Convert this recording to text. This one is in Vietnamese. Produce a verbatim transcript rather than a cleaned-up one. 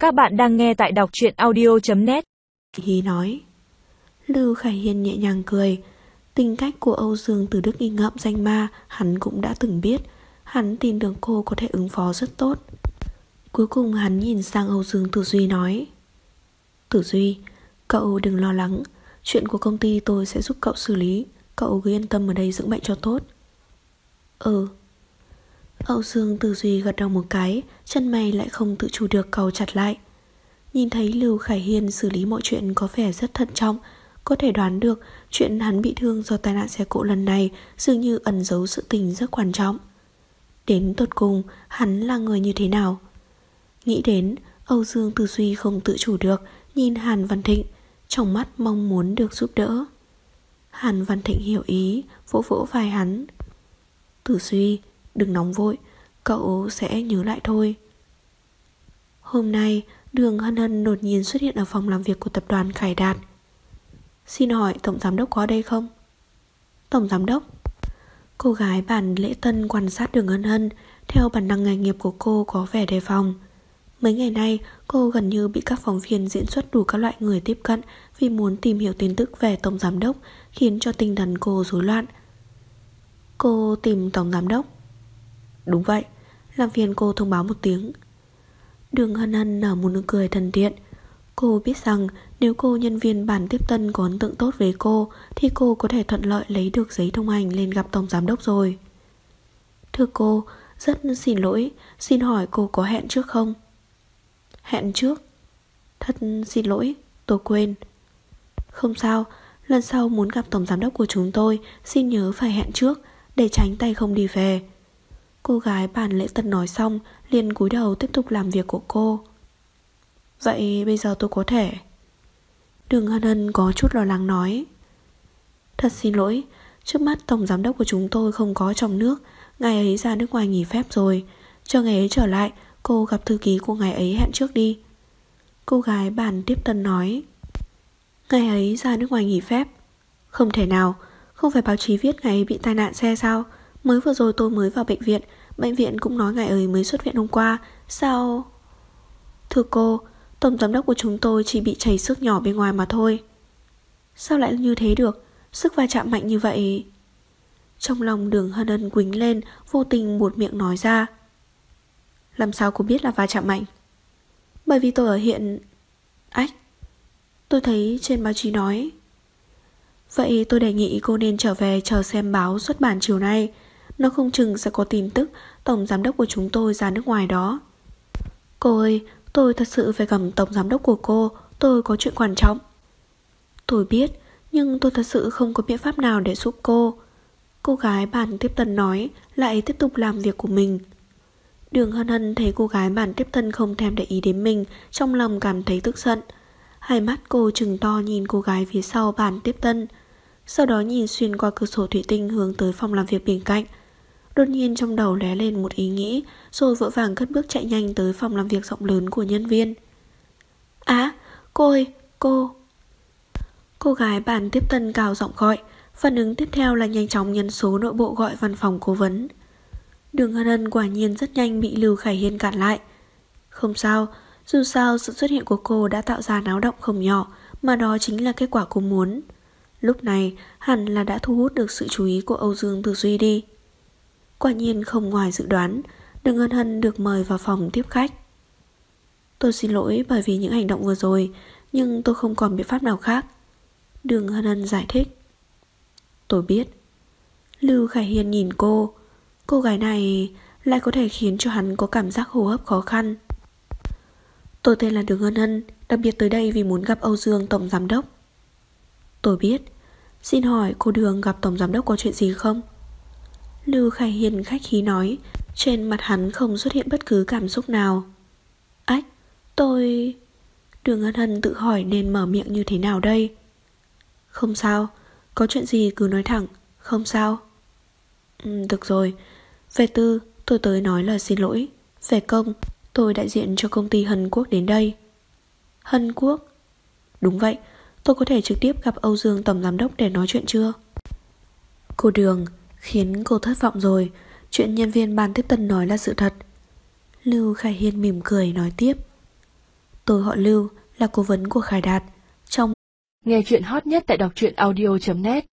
Các bạn đang nghe tại đọc truyện audio chấm net. Hí nói. Lưu Khải Hiên nhẹ nhàng cười. Tính cách của Âu Dương Tử Đức nghi ngậm danh ma hắn cũng đã từng biết. Hắn tin tưởng cô có thể ứng phó rất tốt. Cuối cùng hắn nhìn sang Âu Dương Tử Duy nói: Tử Duy, cậu đừng lo lắng. Chuyện của công ty tôi sẽ giúp cậu xử lý. Cậu cứ yên tâm ở đây dưỡng bệnh cho tốt. Ừ. Âu Dương Tử Duy gật đầu một cái, chân mày lại không tự chủ được cau chặt lại. Nhìn thấy Lưu Khải Hiên xử lý mọi chuyện có vẻ rất thận trọng, có thể đoán được chuyện hắn bị thương do tai nạn xe cộ lần này dường như ẩn giấu sự tình rất quan trọng. Đến tột cùng hắn là người như thế nào? Nghĩ đến, Âu Dương Tử Duy không tự chủ được nhìn Hàn Văn Thịnh, trong mắt mong muốn được giúp đỡ. Hàn Văn Thịnh hiểu ý, vỗ vỗ vai hắn. Tử Duy, đừng nóng vội, cậu sẽ nhớ lại thôi. Hôm nay, Đường Hân Hân đột nhiên xuất hiện ở phòng làm việc của tập đoàn Khải Đạt. Xin hỏi Tổng Giám Đốc có ở đây không? Tổng Giám Đốc? Cô gái bản lễ tân quan sát Đường Hân Hân, theo bản năng nghề nghiệp của cô có vẻ đề phòng. Mấy ngày nay, cô gần như bị các phóng viên diễn xuất đủ các loại người tiếp cận vì muốn tìm hiểu tin tức về Tổng Giám Đốc, khiến cho tinh thần cô rối loạn. Cô tìm Tổng Giám Đốc? Đúng vậy, làm phiền cô thông báo một tiếng. Đường Hân Hân nở một nụ cười thân thiện. Cô biết rằng nếu cô nhân viên bản tiếp tân có ấn tượng tốt với cô thì cô có thể thuận lợi lấy được giấy thông hành lên gặp Tổng Giám Đốc rồi. Thưa cô, rất xin lỗi, xin hỏi cô có hẹn trước không? Hẹn trước? Thật xin lỗi, tôi quên. Không sao, lần sau muốn gặp Tổng Giám Đốc của chúng tôi xin nhớ phải hẹn trước để tránh tay không đi về. Cô gái bản lễ tân nói xong liền cúi đầu tiếp tục làm việc của cô. Vậy bây giờ tôi có thể? Đường Hân Hân có chút lo lắng nói. Thật xin lỗi, trước mắt Tổng Giám Đốc của chúng tôi không có trong nước. Ngài ấy ra nước ngoài nghỉ phép rồi. Cho ngày ấy trở lại, cô gặp thư ký của ngài ấy hẹn trước đi. Cô gái bản tiếp tân nói. Ngài ấy ra nước ngoài nghỉ phép? Không thể nào, không phải báo chí viết ngài ấy bị tai nạn xe sao? Mới vừa rồi tôi mới vào bệnh viện, bệnh viện cũng nói ngài ấy mới xuất viện hôm qua. Sao? Thưa cô, Tổng Giám Đốc của chúng tôi chỉ bị chảy xước nhỏ bên ngoài mà thôi. Sao lại như thế được? Sức va chạm mạnh như vậy. Trong lòng Đường Hân Hân quýnh lên, vô tình buột miệng nói ra. Làm sao cô biết là va chạm mạnh? Bởi vì tôi ở hiện... Ách, tôi thấy trên báo chí nói. Vậy tôi đề nghị cô nên trở về chờ xem báo xuất bản chiều nay. Nó không chừng sẽ có tin tức Tổng Giám Đốc của chúng tôi ra nước ngoài đó. Cô ơi, tôi thật sự phải gặp Tổng Giám Đốc của cô. Tôi có chuyện quan trọng. Tôi biết, nhưng tôi thật sự không có biện pháp nào để giúp cô. Cô gái bản tiếp tân nói, lại tiếp tục làm việc của mình. Đường Hân Hân thấy cô gái bản tiếp tân không thèm để ý đến mình, trong lòng cảm thấy tức giận. Hai mắt cô trừng to nhìn cô gái phía sau bản tiếp tân, sau đó nhìn xuyên qua cửa sổ thủy tinh hướng tới phòng làm việc bên cạnh. Đột nhiên trong đầu lóe lên một ý nghĩ, rồi vội vàng cất bước chạy nhanh tới phòng làm việc rộng lớn của nhân viên. Á, cô ơi, cô... Cô gái bản tiếp tân cao giọng gọi. Phản ứng tiếp theo là nhanh chóng nhấn số nội bộ gọi văn phòng cố vấn. Đường Hân Hân quả nhiên rất nhanh bị Lưu Khải Hiên cản lại. Không sao, dù sao sự xuất hiện của cô đã tạo ra náo động không nhỏ, mà đó chính là kết quả cô muốn. Lúc này hẳn là đã thu hút được sự chú ý của Âu Dương Tử Duy đi. Quả nhiên không ngoài dự đoán, Đường Hân Hân được mời vào phòng tiếp khách. Tôi xin lỗi bởi vì những hành động vừa rồi, nhưng tôi không còn biện pháp nào khác. Đường Hân Hân giải thích. Tôi biết. Lưu Khải Hiên nhìn cô. Cô gái này lại có thể khiến cho hắn có cảm giác hô hấp khó khăn. Tôi tên là Đường Hân Hân, đặc biệt tới đây vì muốn gặp Âu Dương Tổng Giám Đốc. Tôi biết. Xin hỏi cô Đường gặp Tổng Giám Đốc có chuyện gì không? Lưu Khải Hiên khách khí nói. Trên mặt hắn không xuất hiện bất cứ cảm xúc nào. Ách, tôi... Đường Hân Hân tự hỏi nên mở miệng như thế nào đây. Không sao, có chuyện gì cứ nói thẳng. Không sao. Ừ, được rồi. Về tư, tôi tới nói lời xin lỗi. Về công, tôi đại diện cho công ty Hân Quốc đến đây. Hân Quốc? Đúng vậy, tôi có thể trực tiếp gặp Âu Dương Tổng Giám Đốc để nói chuyện chưa? Cô Đường, khiến cô thất vọng rồi. Chuyện nhân viên ban tiếp tân nói là sự thật. Lưu Khải Hiên mỉm cười nói tiếp. Tôi họ Lưu, là cố vấn của Khải Đạt. Trong Nghe chuyện hot nhất tại đọc truyện audio chấm net